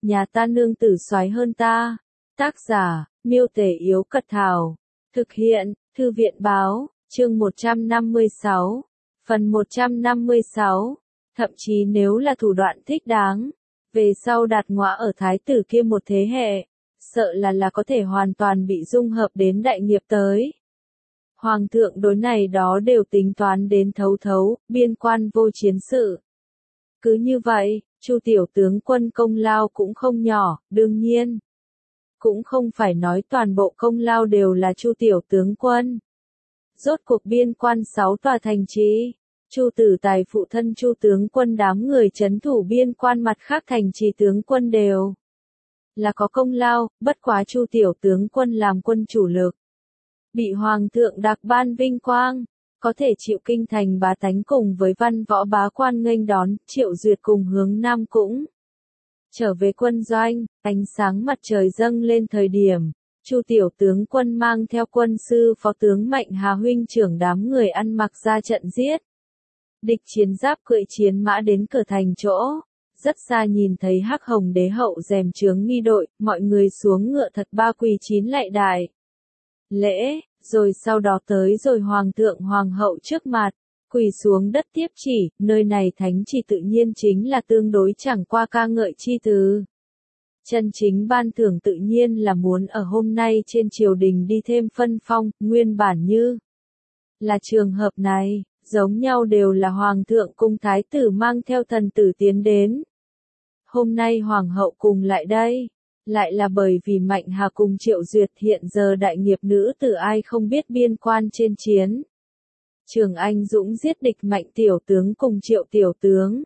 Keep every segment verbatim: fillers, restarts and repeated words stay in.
nhà ta nương tử soái hơn ta. Tác giả, Miêu Tể Yếu Cật Thảo. Thực hiện, Thư viện Báo, chương một trăm năm mươi sáu. Phần một trăm năm mươi sáu. Thậm chí nếu là thủ đoạn thích đáng, về sau Đạt Ngõa ở thái tử kia một thế hệ, sợ là là có thể hoàn toàn bị dung hợp đến đại nghiệp tới. Hoàng thượng đối này đó đều tính toán đến thấu thấu, biên quan vô chiến sự. Cứ như vậy, Chu tiểu tướng quân công lao cũng không nhỏ, đương nhiên. Cũng không phải nói toàn bộ công lao đều là Chu tiểu tướng quân. Rốt cuộc biên quan sáu tòa thành trì, Chu Tử Tài phụ thân Chu tướng quân đám người trấn thủ biên quan mặt khác thành trì tướng quân đều là có công lao, bất quá Chu tiểu tướng quân làm quân chủ lực, bị hoàng thượng đặc ban vinh quang, có thể chịu kinh thành bá tánh cùng với văn võ bá quan nghênh đón. Triệu Duyệt cùng Hướng Nam cũng trở về quân doanh. Ánh sáng mặt trời dâng lên thời điểm, Chu tiểu tướng quân mang theo quân sư phó tướng Mạnh Hà huynh trưởng đám người ăn mặc ra trận giết. Địch chiến giáp cưỡi chiến mã đến cửa thành chỗ, rất xa nhìn thấy Hắc Hồng đế hậu rèm trướng nghi đội, mọi người xuống ngựa thật ba quỳ chín lạy đại lễ, rồi sau đó tới rồi hoàng thượng hoàng hậu trước mặt, quỳ xuống đất tiếp chỉ. Nơi này thánh chỉ tự nhiên chính là tương đối chẳng qua ca ngợi chi từ. Chân chính ban thưởng tự nhiên là muốn ở hôm nay trên triều đình đi thêm phân phong. Nguyên bản như là trường hợp này, giống nhau đều là hoàng thượng cung thái tử mang theo thần tử tiến đến. Hôm nay hoàng hậu cùng lại đây, lại là bởi vì Mạnh Hà cùng Triệu Duyệt hiện giờ đại nghiệp nữ tử ai không biết biên quan trên chiến Trường anh dũng giết địch Mạnh tiểu tướng cùng Triệu tiểu tướng.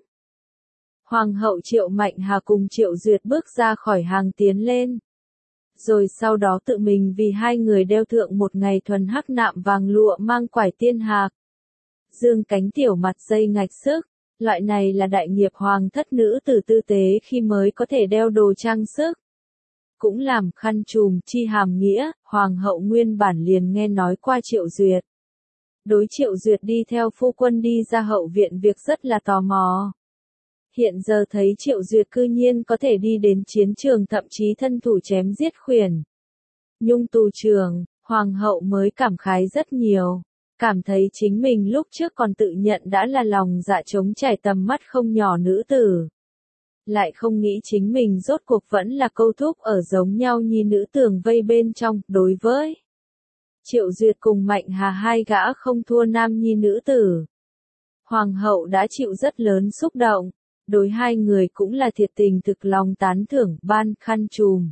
Hoàng hậu Triệu Mạnh Hà cùng Triệu Duyệt bước ra khỏi hàng tiến lên. Rồi sau đó tự mình vì hai người đeo thượng một ngày thuần hắc nạm vàng lụa mang quải tiên hạc. Dương cánh tiểu mặt dây ngạch sức, loại này là đại nghiệp hoàng thất nữ tử tư tế khi mới có thể đeo đồ trang sức. Cũng làm khăn trùm chi hàm nghĩa, hoàng hậu nguyên bản liền nghe nói qua Triệu Duyệt. Đối Triệu Duyệt đi theo phu quân đi ra hậu viện việc rất là tò mò. Hiện giờ thấy Triệu Duyệt cư nhiên có thể đi đến chiến trường, thậm chí thân thủ chém giết khuyển nhung tù trường, hoàng hậu mới cảm khái rất nhiều. Cảm thấy chính mình lúc trước còn tự nhận đã là lòng dạ trống trải tầm mắt không nhỏ nữ tử. Lại không nghĩ chính mình rốt cuộc vẫn là câu thúc ở giống nhau như nữ tường vây bên trong. Đối với Triệu Duyệt cùng Mạnh Hà hai gã không thua nam nhi nữ tử, hoàng hậu đã chịu rất lớn xúc động. Đối hai người cũng là thiệt tình thực lòng tán thưởng, ban khăn trùm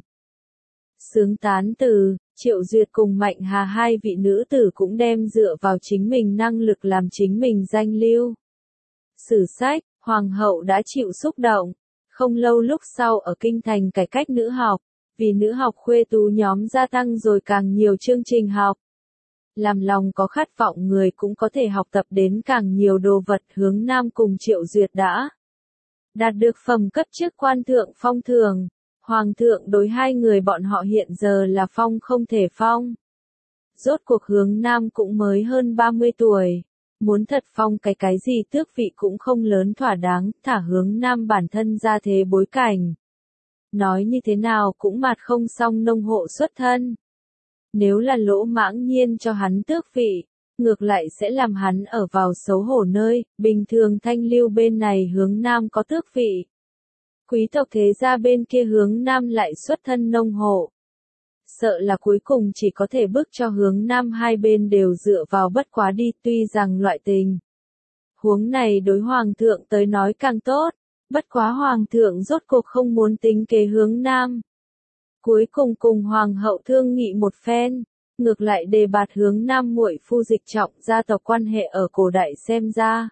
sướng tán từ. Triệu Duyệt cùng Mạnh Hà hai vị nữ tử cũng đem dựa vào chính mình năng lực làm chính mình danh lưu sử sách. Hoàng hậu đã chịu xúc động. Không lâu lúc sau ở kinh thành cải cách nữ học, vì nữ học khuê tú nhóm gia tăng rồi càng nhiều chương trình học. Làm lòng có khát vọng người cũng có thể học tập đến càng nhiều đồ vật. Hướng Nam cùng Triệu Duyệt đã đạt được phẩm cấp chức quan thượng phong thường. Hoàng thượng đối hai người bọn họ hiện giờ là phong không thể phong. Rốt cuộc Hướng Nam cũng mới hơn ba mươi tuổi. Muốn thật phong cái cái gì tước vị cũng không lớn thỏa đáng. Thả Hướng Nam bản thân ra thế bối cảnh, nói như thế nào cũng mạt không xong nông hộ xuất thân. Nếu là Lỗ Mãng Nhiên cho hắn tước vị, ngược lại sẽ làm hắn ở vào xấu hổ nơi. Bình thường Thanh Lưu bên này Hướng Nam có tước vị, quý tộc thế gia bên kia Hướng Nam lại xuất thân nông hộ. Sợ là cuối cùng chỉ có thể bức cho Hướng Nam hai bên đều dựa vào bất quá đi. Tuy rằng loại tình huống này đối hoàng thượng tới nói càng tốt, bất quá hoàng thượng rốt cuộc không muốn tính kế Hướng Nam. Cuối cùng cùng hoàng hậu thương nghị một phen, ngược lại đề bạt Hướng Nam muội phu dịch trọng. Gia tộc quan hệ ở cổ đại xem ra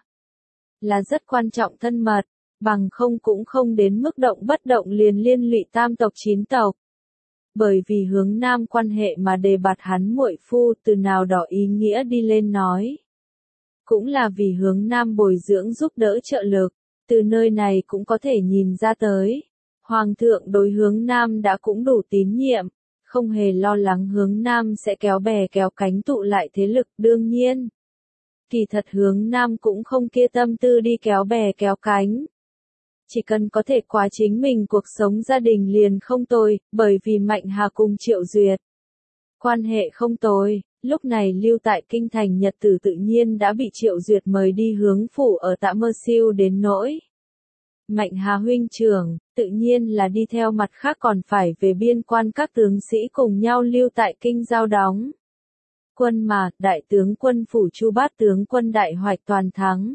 là rất quan trọng thân mật, bằng không cũng không đến mức động bất động liền liên lụy tam tộc chín tộc. Bởi vì Hướng Nam quan hệ mà đề bạt hắn muội phu, từ nào đó ý nghĩa đi lên nói, cũng là vì Hướng Nam bồi dưỡng giúp đỡ trợ lực. Từ nơi này cũng có thể nhìn ra tới, hoàng thượng đối Hướng Nam đã cũng đủ tín nhiệm, không hề lo lắng Hướng Nam sẽ kéo bè kéo cánh tụ lại thế lực. Đương nhiên, kỳ thật Hướng Nam cũng không kia tâm tư đi kéo bè kéo cánh. chỉ cần có thể qua chính mình cuộc sống gia đình liền không tồi, bởi vì Mạnh Hà cùng Triệu Duyệt quan hệ không tồi, lúc này lưu tại kinh thành nhật tử tự nhiên đã bị Triệu Duyệt mời đi hướng phủ ở Tạ Mơ Siêu đến nỗi. Mạnh Hà huynh trưởng, tự nhiên là đi theo mặt khác còn phải về biên quan các tướng sĩ cùng nhau lưu tại kinh giao đóng. Quân mà, đại tướng quân phủ Chu Bát tướng quân đại hoạch toàn thắng.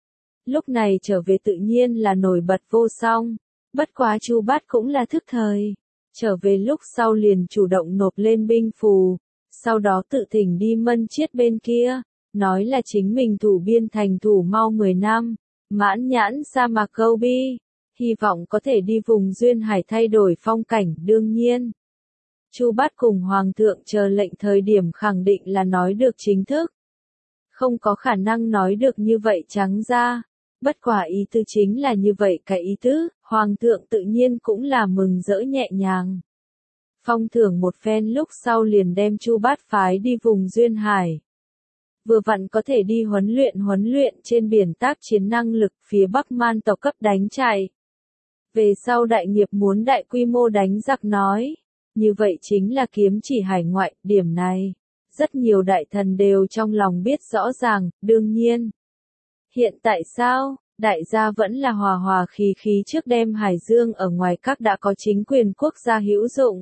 Lúc này trở về tự nhiên là nổi bật vô song, bất quá Chu Bát cũng là thức thời. Trở về lúc sau liền chủ động nộp lên binh phù, sau đó tự thỉnh đi Mân Chiết bên kia, nói là chính mình thủ biên thành thủ mau mười năm, mãn nhãn sa mạc câu bi, hy vọng có thể đi vùng duyên hải thay đổi phong cảnh. Đương nhiên, Chu Bát cùng Hoàng thượng chờ lệnh thời điểm khẳng định là nói được chính thức, không có khả năng nói được như vậy trắng ra. Bất quả ý tư chính là như vậy cái ý tứ, Hoàng thượng tự nhiên cũng là mừng rỡ nhẹ nhàng. Phong thưởng một phen lúc sau liền đem Chu Bát phái đi vùng duyên hải. Vừa vặn có thể đi huấn luyện huấn luyện trên biển tác chiến năng lực phía Bắc man tộc cấp đánh chạy. Về sau đại nghiệp muốn đại quy mô đánh giặc nói, như vậy chính là kiếm chỉ hải ngoại, điểm này. Rất nhiều đại thần đều trong lòng biết rõ ràng, đương nhiên. Hiện tại sao, đại gia vẫn là hòa hòa khí khí trước đem Hải Dương ở ngoài các đã có chính quyền quốc gia hữu dụng.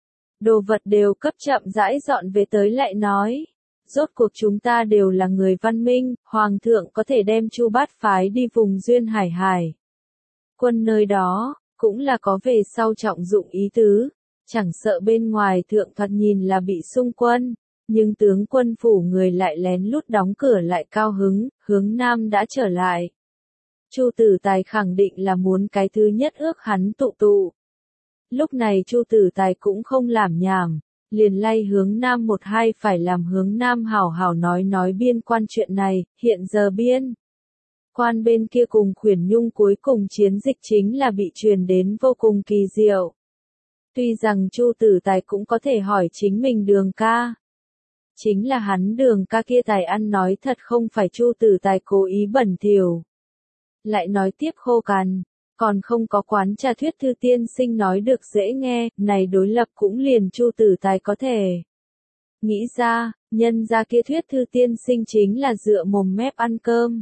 Đồ vật đều cấp chậm rãi dọn về tới lại nói. Rốt cuộc chúng ta đều là người văn minh, Hoàng thượng có thể đem Chu Bát phái đi vùng duyên hải hải. Quân nơi đó, cũng là có về sau trọng dụng ý tứ, chẳng sợ bên ngoài thượng thoạt nhìn là bị xung quân. Nhưng tướng quân phủ người lại lén lút đóng cửa lại cao hứng, hướng Nam đã trở lại. Chu Tử Tài khẳng định là muốn cái thứ nhất ước hắn tụ tụ. Lúc này Chu Tử Tài cũng không làm nhảm, liền lay hướng Nam một hai phải làm hướng Nam hảo hảo nói nói biên quan chuyện này, hiện giờ biên. Quan bên kia cùng Khuyển Nhung cuối cùng chiến dịch chính là bị truyền đến vô cùng kỳ diệu. Tuy rằng Chu Tử Tài cũng có thể hỏi chính mình Đường ca. Chính là hắn Đường ca kia tài ăn nói thật không phải Chu Tử Tài cố ý bẩn thỉu. Lại nói tiếp khô cằn, còn không có quán trà thuyết thư tiên sinh nói được dễ nghe, này đối lập cũng liền Chu Tử Tài có thể. Nghĩ ra, nhân ra kia thuyết thư tiên sinh chính là dựa mồm mép ăn cơm.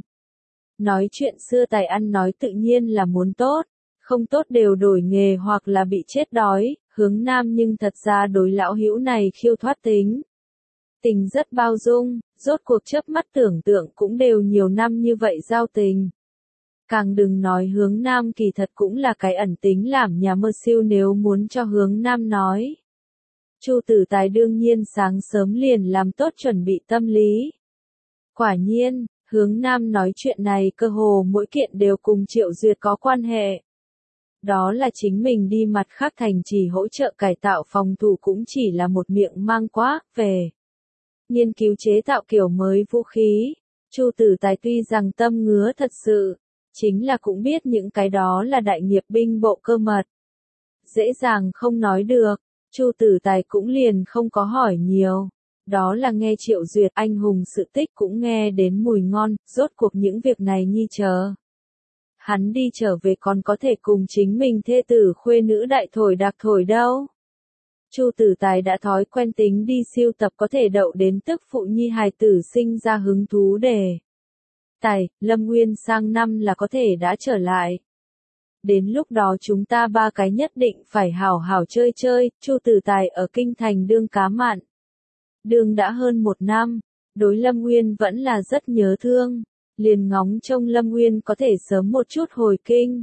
Nói chuyện xưa tài ăn nói tự nhiên là muốn tốt, không tốt đều đổi nghề hoặc là bị chết đói, hướng Nam nhưng thật ra đối lão hữu này khiêu thoát tính. Tình rất bao dung, rốt cuộc chớp mắt tưởng tượng cũng đều nhiều năm như vậy giao tình. Càng đừng nói hướng Nam kỳ thật cũng là cái ẩn tính làm nhà mơ siêu nếu muốn cho hướng Nam nói. Chu Tử Tài đương nhiên sáng sớm liền làm tốt chuẩn bị tâm lý. Quả nhiên, hướng Nam nói chuyện này cơ hồ mỗi kiện đều cùng Triệu Duyệt có quan hệ. Đó là chính mình đi mặt khác thành trì hỗ trợ cải tạo phòng thủ cũng chỉ là một miệng mang quá, về. Nghiên cứu chế tạo kiểu mới vũ khí, Chu Tử Tài tuy rằng tâm ngứa thật sự, chính là cũng biết những cái đó là đại nghiệp binh bộ cơ mật. Dễ dàng không nói được, Chu Tử Tài cũng liền không có hỏi nhiều. Đó là nghe Triệu Duyệt anh hùng sự tích cũng nghe đến mùi ngon, rốt cuộc những việc này nhi chờ. Hắn đi trở về còn có thể cùng chính mình thê tử khuê nữ đại thổi đặc thổi đâu. Chu Tử Tài đã thói quen tính đi siêu tập có thể đậu đến tức phụ nhi hài tử sinh ra hứng thú đề. Tài, Lâm Nguyên sang năm là có thể đã trở lại. Đến lúc đó chúng ta ba cái nhất định phải hảo hảo chơi chơi, Chu Tử Tài ở kinh thành đương cá mặn. Đương đã hơn một năm, đối Lâm Nguyên vẫn là rất nhớ thương, liền ngóng trông Lâm Nguyên có thể sớm một chút hồi kinh.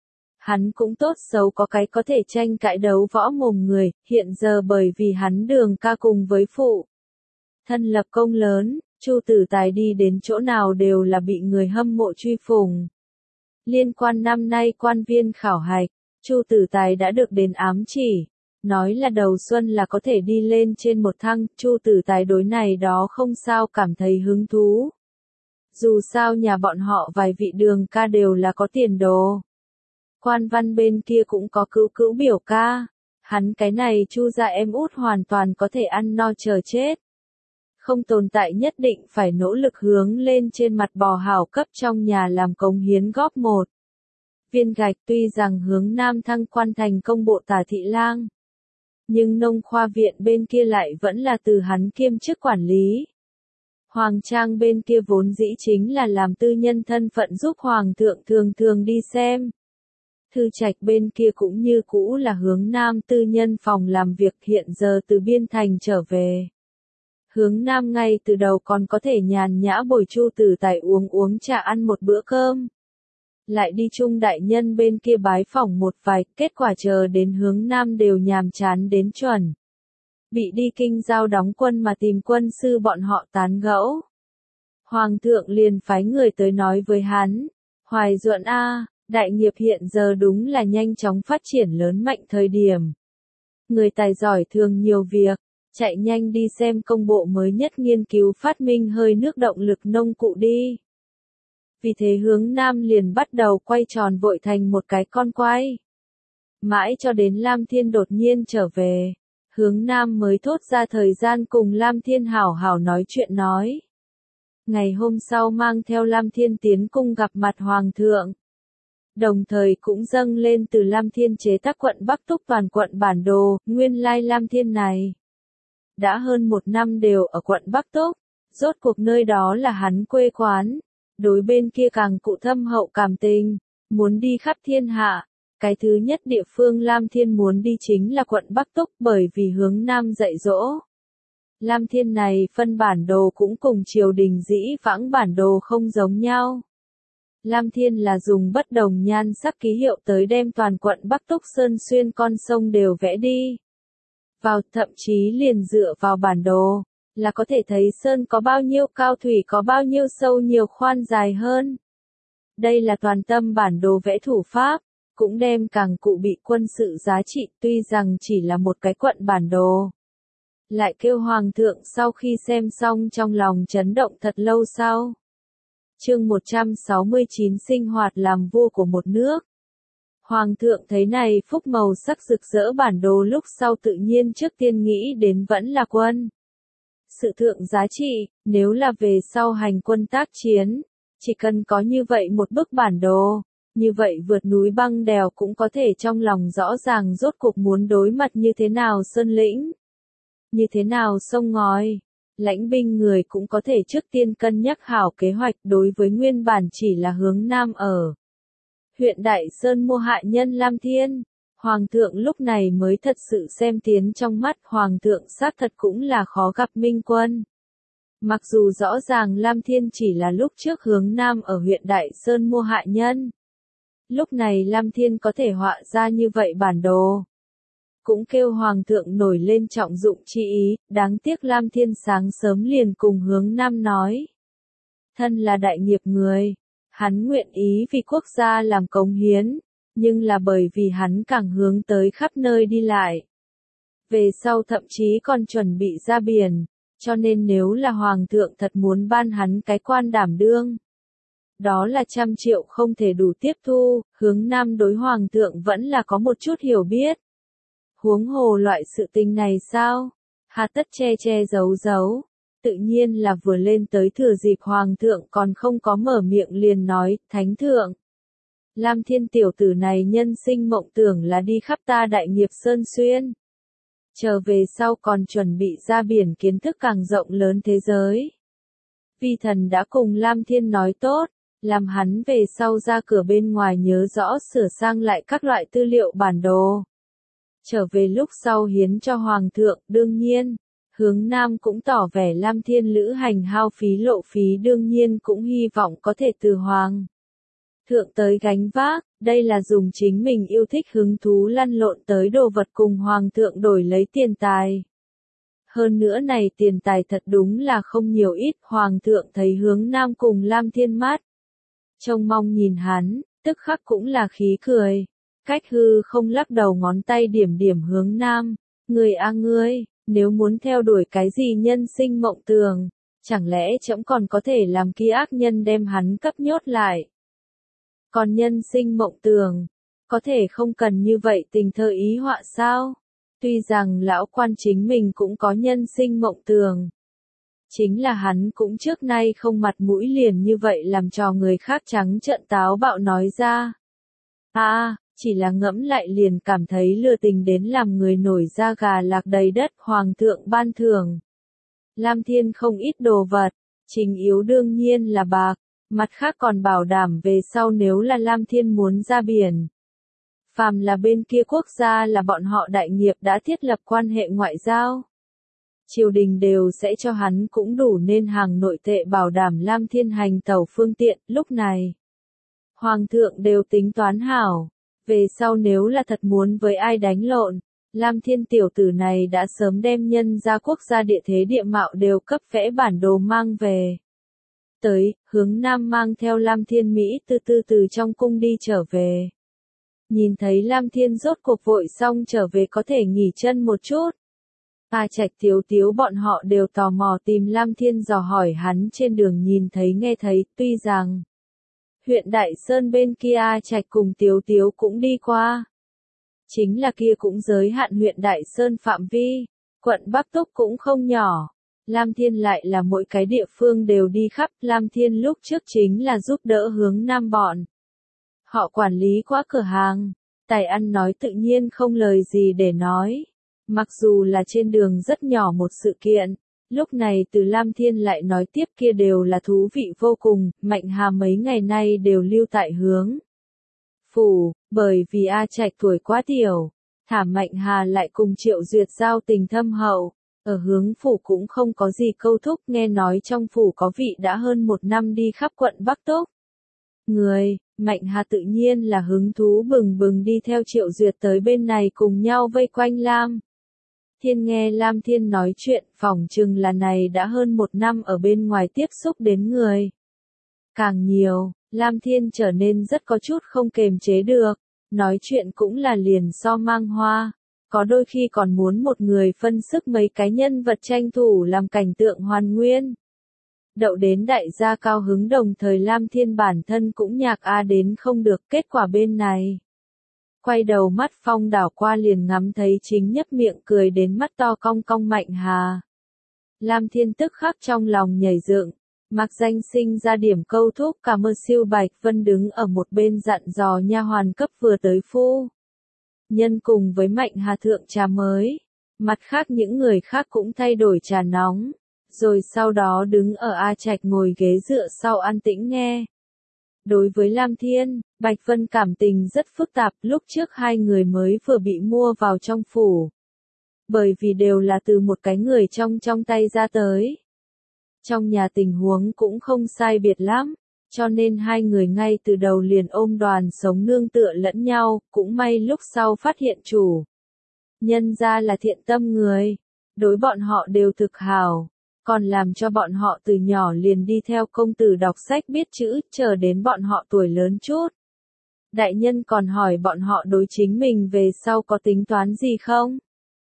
Hắn cũng tốt xấu có cái có thể tranh cãi đấu võ mồm người, hiện giờ bởi vì hắn Đường ca cùng với phụ. Thân lập công lớn, Chu Tử Tài đi đến chỗ nào đều là bị người hâm mộ truy phùng. Liên quan năm nay quan viên khảo hạch, Chu Tử Tài đã được đến ám chỉ, nói là đầu xuân là có thể đi lên trên một thăng, Chu Tử Tài đối này đó không sao cảm thấy hứng thú. Dù sao nhà bọn họ vài vị Đường ca đều là có tiền đồ. Quan văn bên kia cũng có cữu cữu biểu ca, hắn cái này Chu gia em út hoàn toàn có thể ăn no chờ chết. Không tồn tại nhất định phải nỗ lực hướng lên trên mặt bò hảo cấp trong nhà làm cống hiến góp một. viên gạch. Tuy rằng hướng Nam thăng quan thành công bộ tả thị lang, nhưng nông khoa viện bên kia lại vẫn là từ hắn kiêm chức quản lý. Hoàng trang bên kia vốn dĩ chính là làm tư nhân thân phận giúp Hoàng thượng thường thường đi xem. Thư trạch bên kia cũng như cũ là hướng Nam tư nhân phòng làm việc, hiện giờ từ biên thành trở về. Hướng Nam ngay từ đầu còn có thể nhàn nhã bồi Chu Tử Tài uống uống trà ăn một bữa cơm. Lại đi chung đại nhân bên kia bái phỏng một vài, kết quả chờ đến hướng Nam đều nhàm chán đến chuẩn. Bị đi kinh giao đóng quân mà tìm quân sư bọn họ tán gẫu. Hoàng thượng liền phái người tới nói với hắn, Hoài Duận a, đại nghiệp hiện giờ đúng là nhanh chóng phát triển lớn mạnh thời điểm. Người tài giỏi thường nhiều việc, chạy nhanh đi xem công bộ mới nhất nghiên cứu phát minh hơi nước động lực nông cụ đi. Vì thế hướng Nam liền bắt đầu quay tròn vội thành một cái con quay. Mãi cho đến Lam Thiên đột nhiên trở về, hướng Nam mới thốt ra thời gian cùng Lam Thiên hảo hảo nói chuyện nói. Ngày hôm sau mang theo Lam Thiên tiến cung gặp mặt Hoàng thượng. Đồng thời cũng dâng lên từ Lam Thiên chế tác quận Bắc Túc toàn quận bản đồ, nguyên lai Lam Thiên này. Đã hơn một năm đều ở quận Bắc Túc, rốt cuộc nơi đó là hắn quê quán. Đối bên kia càng cụ thâm hậu cảm tình, muốn đi khắp thiên hạ. Cái thứ nhất địa phương Lam Thiên muốn đi chính là quận Bắc Túc, bởi vì hướng Nam dạy dỗ. Lam Thiên này phân bản đồ cũng cùng triều đình dĩ vãng bản đồ không giống nhau. Lam Thiên là dùng bất đồng nhan sắc ký hiệu tới đem toàn quận Bắc Túc sơn xuyên con sông đều vẽ đi. Vào thậm chí liền dựa vào bản đồ, là có thể thấy sơn có bao nhiêu cao, thủy có bao nhiêu sâu, nhiều khoan dài hơn. Đây là toàn tâm bản đồ vẽ thủ pháp, cũng đem càng cụ bị quân sự giá trị, tuy rằng chỉ là một cái quận bản đồ. Lại kêu Hoàng thượng sau khi xem xong trong lòng chấn động thật lâu sau. Chương một trăm sáu mươi chín sinh hoạt làm vua của một nước. Hoàng thượng thấy này phúc màu sắc rực rỡ bản đồ lúc sau tự nhiên trước tiên nghĩ đến vẫn là quân. Sự thượng giá trị, nếu là về sau hành quân tác chiến, chỉ cần có như vậy một bức bản đồ, như vậy vượt núi băng đèo cũng có thể trong lòng rõ ràng rốt cuộc muốn đối mặt như thế nào sơn lĩnh, như thế nào sông ngòi. Lãnh binh người cũng có thể trước tiên cân nhắc hảo kế hoạch đối với nguyên bản chỉ là hướng Nam ở huyện Đại Sơn mua hạ nhân Lam Thiên. Hoàng thượng lúc này mới thật sự xem tiến trong mắt, Hoàng thượng xác thật cũng là khó gặp minh quân. Mặc dù rõ ràng Lam Thiên chỉ là lúc trước hướng Nam ở huyện Đại Sơn mua hạ nhân. Lúc này Lam Thiên có thể họa ra như vậy bản đồ. Cũng kêu Hoàng thượng nổi lên trọng dụng chi ý, đáng tiếc Lam Thiên sáng sớm liền cùng hướng Nam nói. Thân là đại nghiệp người, hắn nguyện ý vì quốc gia làm cống hiến, nhưng là bởi vì hắn càng hướng tới khắp nơi đi lại. Về sau thậm chí còn chuẩn bị ra biển, cho nên nếu là Hoàng thượng thật muốn ban hắn cái quan đảm đương. Đó là trăm triệu không thể đủ tiếp thu, hướng Nam đối Hoàng thượng vẫn là có một chút hiểu biết. Huống hồ loại sự tình này sao? Hà tất che che giấu giấu. Tự nhiên là vừa lên tới thừa dịp Hoàng thượng còn không có mở miệng liền nói, Thánh thượng. Lam Thiên tiểu tử này nhân sinh mộng tưởng là đi khắp ta đại nghiệp sơn xuyên. Trở về sau còn chuẩn bị ra biển kiến thức càng rộng lớn thế giới. Vi thần đã cùng Lam Thiên nói tốt, làm hắn về sau ra cửa bên ngoài nhớ rõ sửa sang lại các loại tư liệu bản đồ. Trở về lúc sau hiến cho Hoàng thượng, đương nhiên, hướng Nam cũng tỏ vẻ Lam Thiên lữ hành hao phí lộ phí đương nhiên cũng hy vọng có thể từ Hoàng thượng tới gánh vác, đây là dùng chính mình yêu thích hứng thú lăn lộn tới đồ vật cùng Hoàng thượng đổi lấy tiền tài. Hơn nữa này tiền tài thật đúng là không nhiều ít, Hoàng thượng thấy hướng Nam cùng Lam Thiên mát. Trông mong nhìn hắn, tức khắc cũng là khí cười. Cách hư không lắc đầu ngón tay điểm điểm hướng Nam, người a ngươi, nếu muốn theo đuổi cái gì nhân sinh mộng tưởng, chẳng lẽ trẫm còn có thể làm kia ác nhân đem hắn cấp nhốt lại. Còn nhân sinh mộng tưởng, có thể không cần như vậy tình thơ ý họa sao? Tuy rằng lão quan chính mình cũng có nhân sinh mộng tưởng. Chính là hắn cũng trước nay không mặt mũi liền như vậy làm cho người khác trắng trợn táo bạo nói ra. À, chỉ là ngẫm lại liền cảm thấy lừa tình đến làm người nổi da gà lạc đầy đất. Hoàng thượng ban thưởng Lam Thiên không ít đồ vật, chính yếu đương nhiên là bạc, mặt khác còn bảo đảm về sau nếu là Lam Thiên muốn ra biển. Phàm là bên kia quốc gia là bọn họ đại nghiệp đã thiết lập quan hệ ngoại giao. Triều đình đều sẽ cho hắn cũng đủ nên hàng nội tệ bảo đảm Lam Thiên hành tàu phương tiện. Lúc này, Hoàng thượng đều tính toán hảo, về sau nếu là thật muốn với ai đánh lộn, Lam Thiên tiểu tử này đã sớm đem nhân ra quốc gia địa thế địa mạo đều cấp vẽ bản đồ mang về. Tới, hướng Nam mang theo Lam Thiên Mỹ từ từ từ trong cung đi trở về. Nhìn thấy Lam Thiên rốt cuộc vội xong trở về có thể nghỉ chân một chút. A Trạch Tiếu Tiếu bọn họ đều tò mò tìm Lam Thiên dò hỏi hắn trên đường nhìn thấy nghe thấy, tuy rằng huyện Đại Sơn bên kia A Trạch cùng Tiếu Tiếu cũng đi qua. Chính là kia cũng giới hạn huyện Đại Sơn phạm vi, quận Bắc Túc cũng không nhỏ. Lam Thiên lại là mỗi cái địa phương đều đi khắp. Lam Thiên lúc trước chính là giúp đỡ hướng Nam bọn. Họ quản lý quá cửa hàng, tài ăn nói tự nhiên không lời gì để nói. Mặc dù là trên đường rất nhỏ một sự kiện, lúc này từ Lam Thiên lại nói tiếp kia đều là thú vị vô cùng. Mạnh Hà mấy ngày nay đều lưu tại hướng phủ, bởi vì A Trạch tuổi quá tiểu, thả Mạnh Hà lại cùng Triệu Duyệt giao tình thâm hậu, ở hướng phủ cũng không có gì câu thúc. Nghe nói trong phủ có vị đã hơn một năm đi khắp quận Bắc Túc người, Mạnh Hà tự nhiên là hứng thú bừng bừng đi theo Triệu Duyệt tới bên này cùng nhau vây quanh Lam Thiên. Nghe Lam Thiên nói chuyện, phỏng chừng là này đã hơn một năm ở bên ngoài tiếp xúc đến người càng nhiều, Lam Thiên trở nên rất có chút không kềm chế được, nói chuyện cũng là liền so mang hoa, có đôi khi còn muốn một người phân sức mấy cái nhân vật tranh thủ làm cảnh tượng hoàn nguyên. Đậu đến đại gia cao hứng, đồng thời Lam Thiên bản thân cũng nhạc a đến không được. Kết quả bên này, quay đầu mắt phong đảo qua liền ngắm thấy chính nhấp miệng cười đến mắt to cong cong Mạnh Hà. Lam Thiên tức khắc trong lòng nhảy dựng, mặc danh sinh ra điểm câu thúc. Cảm ơn siêu Bạch Vân đứng ở một bên dặn dò nha hoàn cấp vừa tới phu nhân cùng với Mạnh Hà thượng trà mới. Mặt khác những người khác cũng thay đổi trà nóng, rồi sau đó đứng ở A Trạch ngồi ghế dựa sau an tĩnh nghe. Đối với Lam Thiên, Bạch Vân cảm tình rất phức tạp. Lúc trước hai người mới vừa bị mua vào trong phủ, bởi vì đều là từ một cái người trong trong tay ra tới. Trong nhà tình huống cũng không sai biệt lắm, cho nên hai người ngay từ đầu liền ôm đoàn sống nương tựa lẫn nhau. Cũng may lúc sau phát hiện chủ nhân ra là thiện tâm người, đối bọn họ đều thực hảo, còn làm cho bọn họ từ nhỏ liền đi theo công tử đọc sách biết chữ, chờ đến bọn họ tuổi lớn chút. Đại nhân còn hỏi bọn họ đối chính mình về sau có tính toán gì không?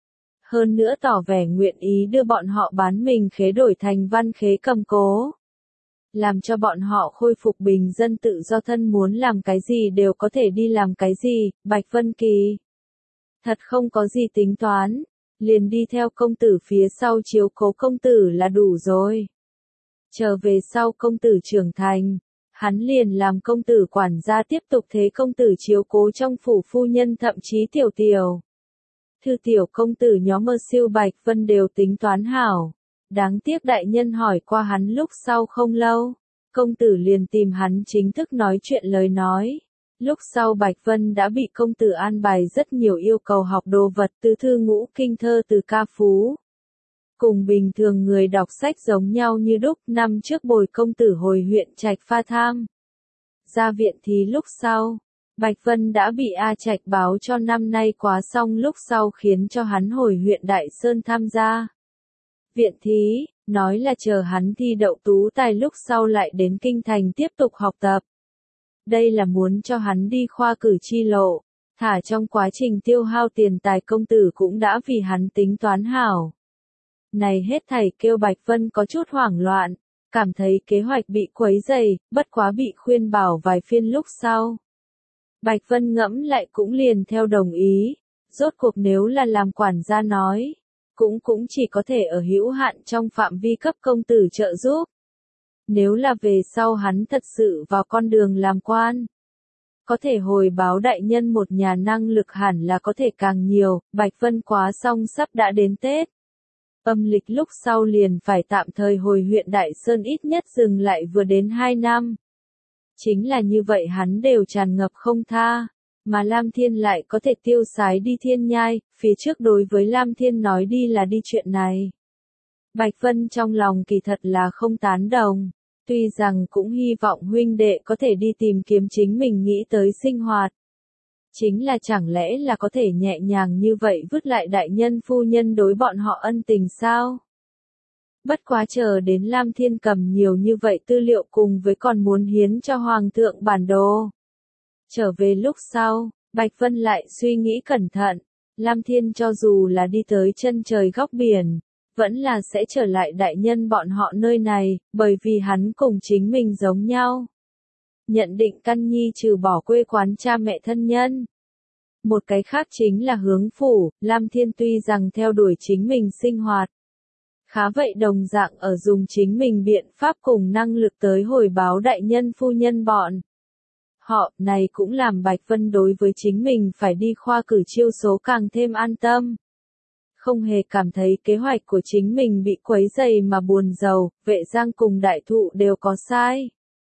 Hơn nữa tỏ vẻ nguyện ý đưa bọn họ bán mình khế đổi thành văn khế cầm cố. Làm cho bọn họ khôi phục bình dân tự do, thân muốn làm cái gì đều có thể đi làm cái gì. Bạch Vân Kỳ thật không có gì tính toán, liền đi theo công tử phía sau chiếu cố công tử là đủ rồi. Chờ về sau công tử trưởng thành, hắn liền làm công tử quản gia tiếp tục thế công tử chiếu cố trong phủ phu nhân, thậm chí tiểu tiểu thư tiểu công tử nhóm mơ siêu Bạch Vân đều tính toán hảo. Đáng tiếc đại nhân hỏi qua hắn lúc sau không lâu, công tử liền tìm hắn chính thức nói chuyện lời nói. Lúc sau Bạch Vân đã bị công tử an bài rất nhiều yêu cầu học đồ vật, từ thư ngũ kinh thơ từ ca phú. Cùng bình thường người đọc sách giống nhau như đúc. Năm trước bồi công tử hồi huyện Trạch pha tham ra viện thì lúc sau, Bạch Vân đã bị A Trạch báo cho năm nay quá xong lúc sau khiến cho hắn hồi huyện Đại Sơn tham gia viện thí, nói là chờ hắn thi đậu tú tài lúc sau lại đến kinh thành tiếp tục học tập. Đây là muốn cho hắn đi khoa cử chi lộ, thả trong quá trình tiêu hao tiền tài công tử cũng đã vì hắn tính toán hảo. Này hết thảy kêu Bạch Vân có chút hoảng loạn, cảm thấy kế hoạch bị quấy rầy, bất quá bị khuyên bảo vài phiên lúc sau. Bạch Vân ngẫm lại cũng liền theo đồng ý, rốt cuộc nếu là làm quản gia nói, cũng cũng chỉ có thể ở hữu hạn trong phạm vi cấp công tử trợ giúp. Nếu là về sau hắn thật sự vào con đường làm quan, Có thể hồi báo đại nhân một nhà năng lực hẳn là có thể càng nhiều, Bạch Vân quá xong sắp đã đến Tết. Âm lịch lúc sau liền phải tạm thời hồi huyện Đại Sơn ít nhất dừng lại vừa đến hai năm. Chính là như vậy hắn đều tràn ngập không tha, mà Lam Thiên lại có thể tiêu sái đi Thiên Nhai, phía trước đối với Lam Thiên nói đi là đi chuyện này. Bạch Vân trong lòng kỳ thật là không tán đồng, tuy rằng cũng hy vọng huynh đệ có thể đi tìm kiếm chính mình nghĩ tới sinh hoạt. Chính là chẳng lẽ là có thể nhẹ nhàng như vậy vứt lại đại nhân phu nhân đối bọn họ ân tình sao? Bất quá chờ đến Lam Thiên cầm nhiều như vậy tư liệu cùng với còn muốn hiến cho Hoàng thượng bản đồ. Trở về lúc sau, Bạch Vân lại suy nghĩ cẩn thận, Lam Thiên cho dù là đi tới chân trời góc biển, vẫn là sẽ trở lại đại nhân bọn họ nơi này, bởi vì hắn cùng chính mình giống nhau. Nhận định căn nhi trừ bỏ quê quán cha mẹ thân nhân. Một cái khác chính là hướng phủ, Lam Thiên tuy rằng theo đuổi chính mình sinh hoạt. Khá vậy đồng dạng ở dùng chính mình biện pháp cùng năng lực tới hồi báo đại nhân phu nhân bọn. Họ, này cũng làm Bạch Vân đối với chính mình phải đi khoa cử chiêu số càng thêm an tâm. Không hề cảm thấy kế hoạch của chính mình bị quấy dày mà buồn rầu, Vệ Giang cùng đại thụ đều có sai.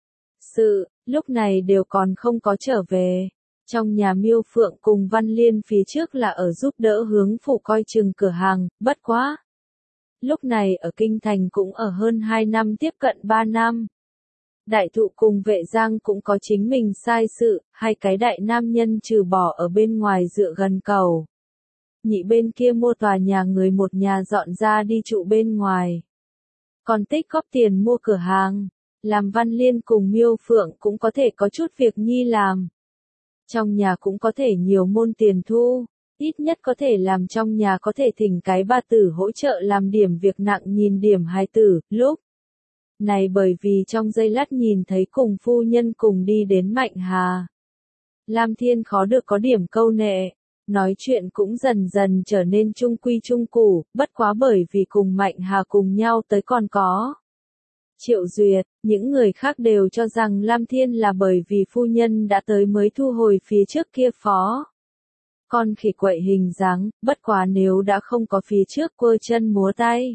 Sự, lúc này đều còn không có trở về. Trong nhà Miêu Phượng cùng Văn Liên phía trước là ở giúp đỡ hướng phủ coi chừng cửa hàng, bất quá. Lúc này ở Kinh Thành cũng ở hơn hai năm tiếp cận ba năm. Đại thụ cùng Vệ Giang cũng có chính mình sai sự, hai cái đại nam nhân trừ bỏ ở bên ngoài dựa gần cầu. Nhị bên kia mua tòa nhà người một nhà dọn ra đi trụ bên ngoài. Còn tích góp tiền mua cửa hàng, làm Văn Liên cùng Miêu Phượng cũng có thể có chút việc nhi làm. Trong nhà cũng có thể nhiều môn tiền thu, ít nhất có thể làm trong nhà có thể thỉnh cái ba tử hỗ trợ làm điểm việc nặng nhìn điểm hai tử, lúc này bởi vì trong giây lát nhìn thấy cùng phu nhân cùng đi đến Mạnh Hà. Lam Thiên khó được có điểm câu nệ, nói chuyện cũng dần dần trở nên trung quy trung củ, bất quá bởi vì cùng Mạnh Hà cùng nhau tới còn có. Triệu Duyệt, những người khác đều cho rằng Lam Thiên là bởi vì phu nhân đã tới mới thu hồi phía trước kia phó. Con khỉ quậy hình dáng, bất quá nếu đã không có phía trước quơ chân múa tay.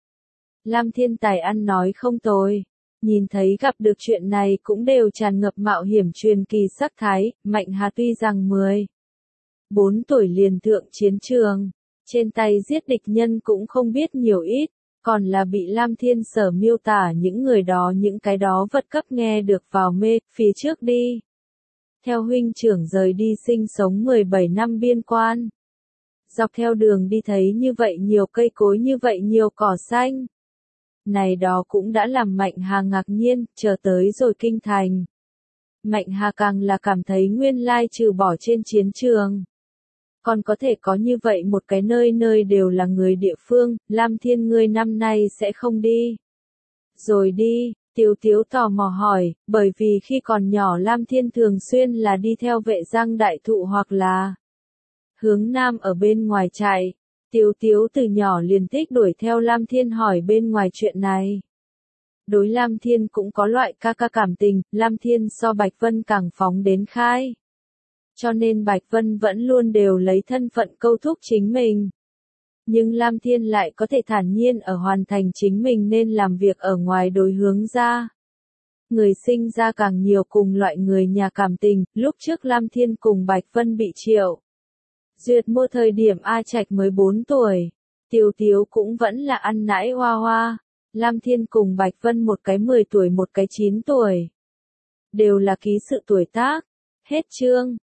Lam Thiên tài ăn nói không tồi, nhìn thấy gặp được chuyện này cũng đều tràn ngập mạo hiểm truyền kỳ sắc thái, Mạnh Hà tuy rằng mười bốn tuổi liền thượng chiến trường, trên tay giết địch nhân cũng không biết nhiều ít. Còn là bị Lam Thiên sở miêu tả những người đó những cái đó vật cấp nghe được vào mê, phía trước đi. Theo huynh trưởng rời đi sinh sống mười bảy năm biên quan. Dọc theo đường đi thấy như vậy nhiều cây cối như vậy nhiều cỏ xanh. Này đó cũng đã làm Mạnh Hà ngạc nhiên, chờ tới rồi Kinh Thành. Mạnh Hà càng là cảm thấy nguyên lai trừ bỏ trên chiến trường. Còn có thể có như vậy một cái nơi nơi đều là người địa phương, Lam Thiên ngươi năm nay sẽ không đi. Rồi đi, Tiếu Tiếu tò mò hỏi, bởi vì khi còn nhỏ Lam Thiên thường xuyên là đi theo Vệ Giang đại thụ hoặc là hướng nam ở bên ngoài chạy. Tiếu Tiếu từ nhỏ liền thích đuổi theo Lam Thiên hỏi bên ngoài chuyện này. Đối Lam Thiên cũng có loại ca ca cảm tình, Lam Thiên so Bạch Vân càng phóng đến khai. Cho nên Bạch Vân vẫn luôn đều lấy thân phận câu thúc chính mình. Nhưng Lam Thiên lại có thể thản nhiên ở hoàn thành chính mình nên làm việc ở ngoài đối hướng ra. Người sinh ra càng nhiều cùng loại người nhà cảm tình, lúc trước Lam Thiên cùng Bạch Vân bị Triệu Duyệt mua thời điểm A Trạch mới bốn tuổi, Tiếu Tiếu cũng vẫn là ăn nãi hoa hoa, Lam Thiên cùng Bạch Vân một cái mười tuổi một cái chín tuổi. Đều là ký sự tuổi tác, hết chương.